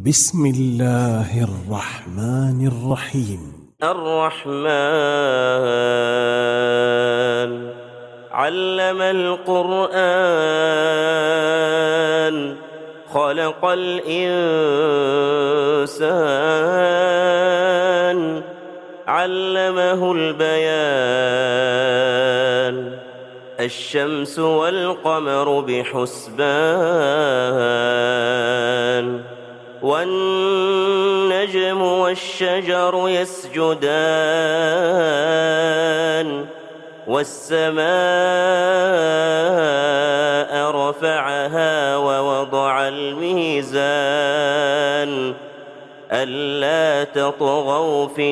بسم الله الرحمن الرحيم. الرحمن علم القرآن خلق الإنسان علمه البيان الشمس والقمر بحسبان والنجم والشجر يسجدان والسماء رفعها ووضع الميزان ألا تطغوا في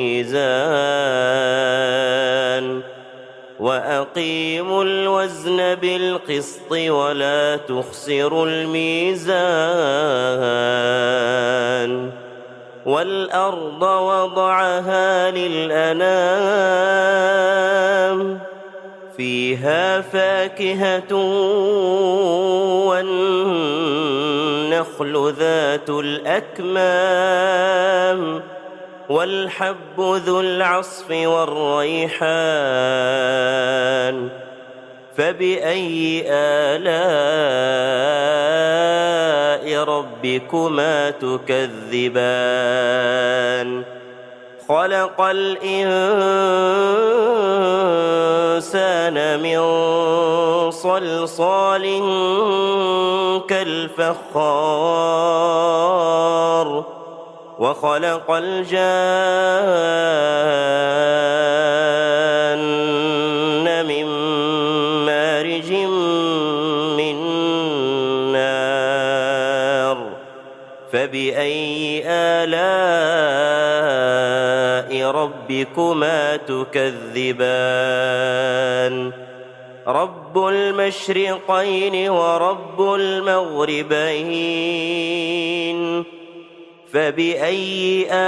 الميزان وأقيموا الوزن بالقسط ولا تخسروا الميزان والأرض وضعها للأنام فيها فاكهة والنخل ذات الأكمام والحب ذو العصف والريحان فبأي آلاء ربكما تكذبان خلق الإنسان من صلصال كالفخار وخلق الجان من مارج من نار فبأي آلاء ربكما تكذبان رب المشرقين ورب المغربين فبأي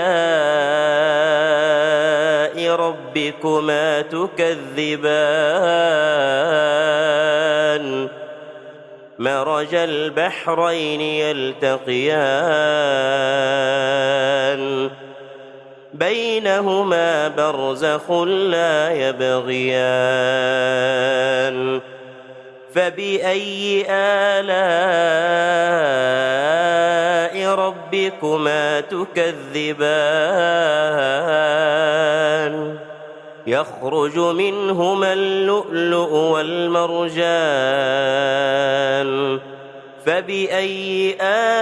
آلاء ربكما تكذبان مرج البحرين يلتقيان بينهما برزخ لا يبغيان فبأي آلاء ربكما تكذبان يخرج منهما اللؤلؤ والمرجان فبأي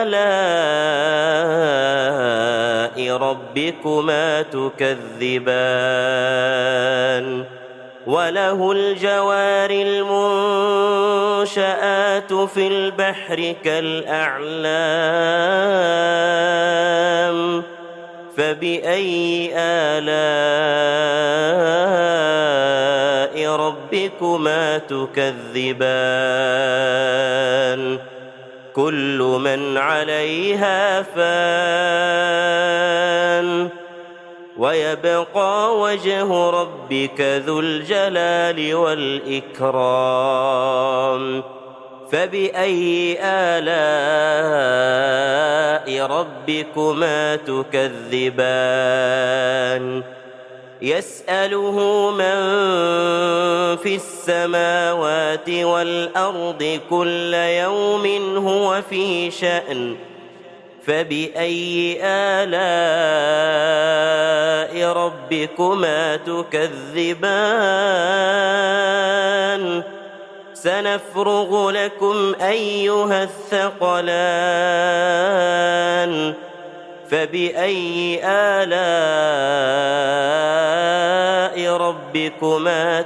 آلاء ربكما تكذبان وله الجوار المنشآت في البحر كالأعلام فبأي آلاء ربكما تكذبان كل من عليها فان ويبقى وجه ربك ذو الجلال والإكرام فبأي آلاء ربكما تكذبان يسأله من في السماوات والأرض كل يوم هو في شأن فبأي آلاء ربكما تكذبان سنفرغ لكم أيها الثقلان فبأي آلاء ربكما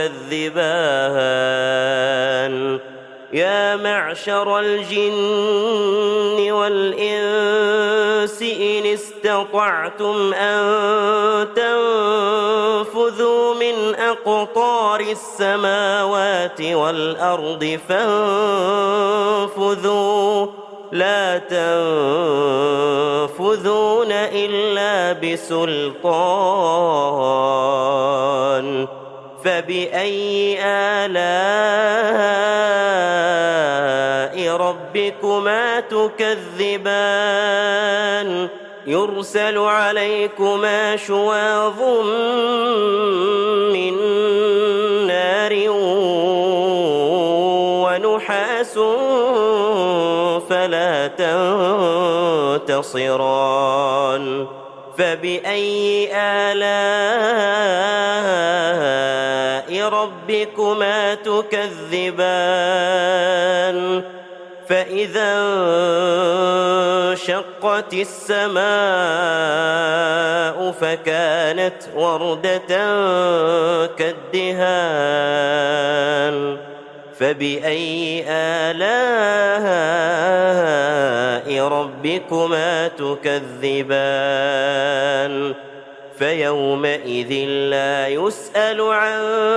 تكذبان يا معشر الجن والإنس إن استطعتم أن تنفذوا من أقطار السماوات والأرض فانفذوا لا تنفذون إلا بسلطان فبأي آلاء ربكما تكذبان يرسل عليكما شواظ من نار ونحاس فلا تنتصران فبأي آلاء ربكما تكذبان فإذا انشقت السماء فكانت وردة كالدهان فبأي آلاء ربكما تكذبان فيومئذ لا يسأل عن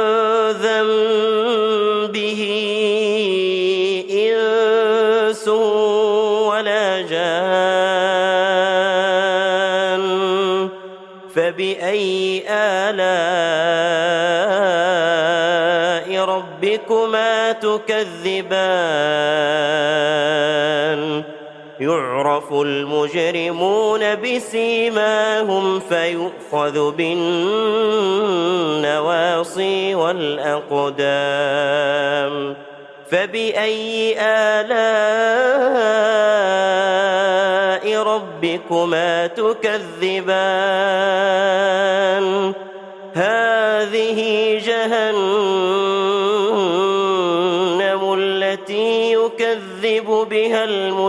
ذنبه إنس ولا جان فبأي آلاء ربكما تكذبان يعرف المجرمون بسيماهم فيؤخذ بالنواصي والأقدام فبأي آلاء ربكما تكذبان هذه جهنم التي يكذب بها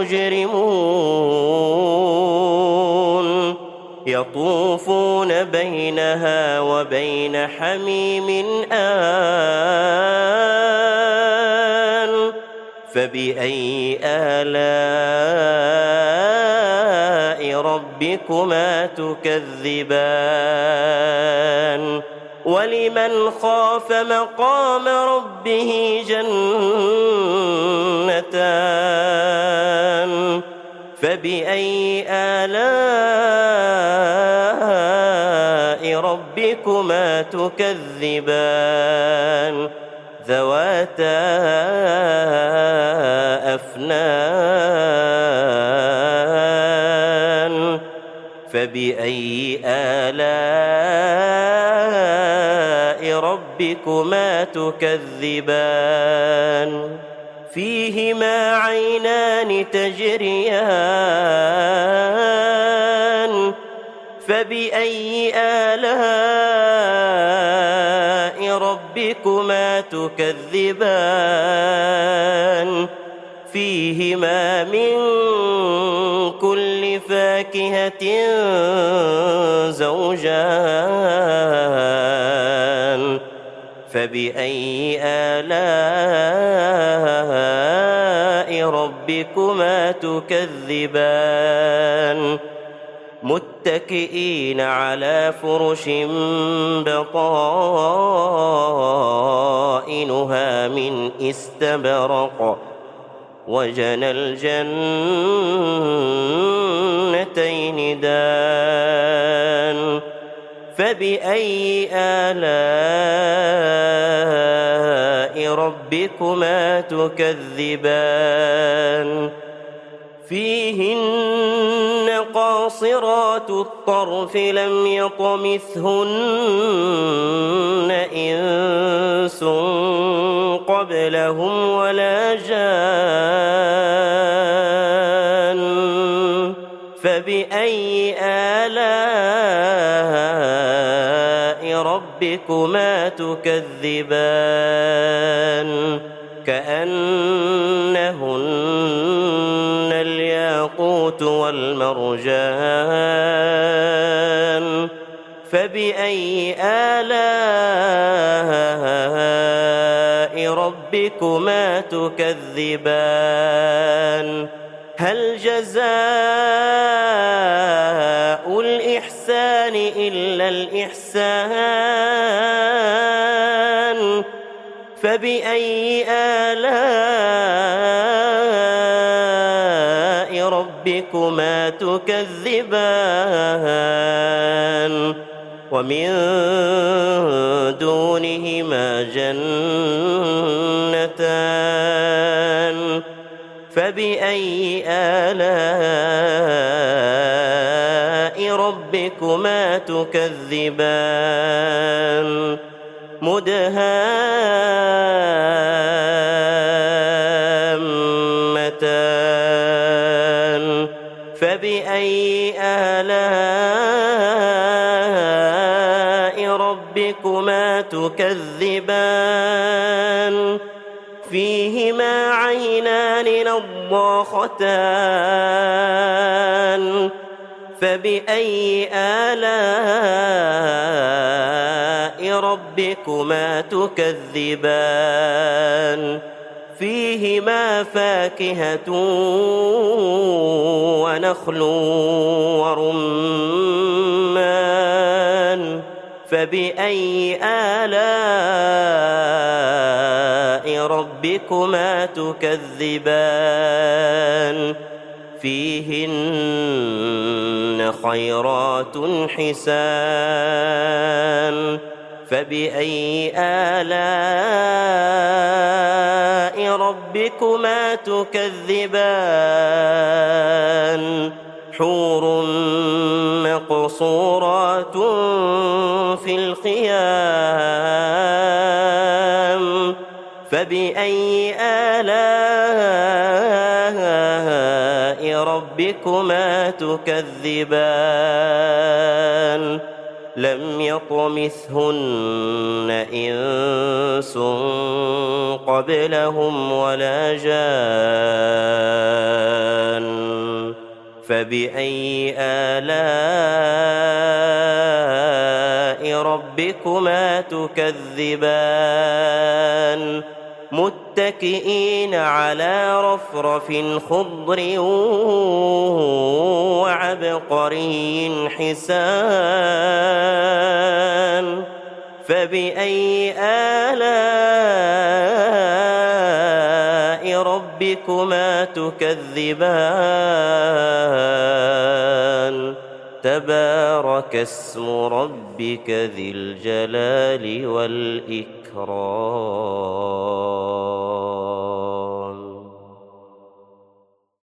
المجرمون يطوفون بينها وبين حميم آن فبأي آلاء ربكما تكذبان ولمن خاف مقام ربه جنتان فبأي آلاء ربكما تكذبان ذواتا أفنان فبأي آلاء ربكما تكذبان فيهما عينان تجريان فبأي آلاء ربكما تكذبان فيهما من كل فاكهة زوجان فبأي آلاء ربكما تكذبان متكئين على فرش بطائنها من استبرق وجنى الجنتين دان فبأي آلاء ربكما تكذبان فيهن قاصرات الطرف لم يطمثهن إنس قبلهم ولا جان فبأي آلاء ربكما تكذبان كأنهن الياقوت والمرجان فبأي آلاء ربكما تكذبان هل جزاء الإحسان إلا الإحسان فبأي آلاء ربكما تكذبان ومن دونهما جنتان فبأي آلاء ربكما تكذبان مدهامتان فبأي آلاء ربكما تكذبان فيهما عينان نضاختان فبأي آلاء ربكما تكذبان فيهما فاكهة ونخل ورمان فبأي آلاء ربكما تكذبان فيهن خيرات حسان فبأي آلاء ربكما تكذبان حور مقصورات في الخيام فبأي آلاء ربكما تكذبان لم يطمثهن إنس قبلهم ولا جان فبأي آلاء ربكما تكذبان متكئين على رفرف خضر وعبقري حسان فبأي آلاء ربكما تكذبان تبارك اسم ربك ذي الجلال والإكرام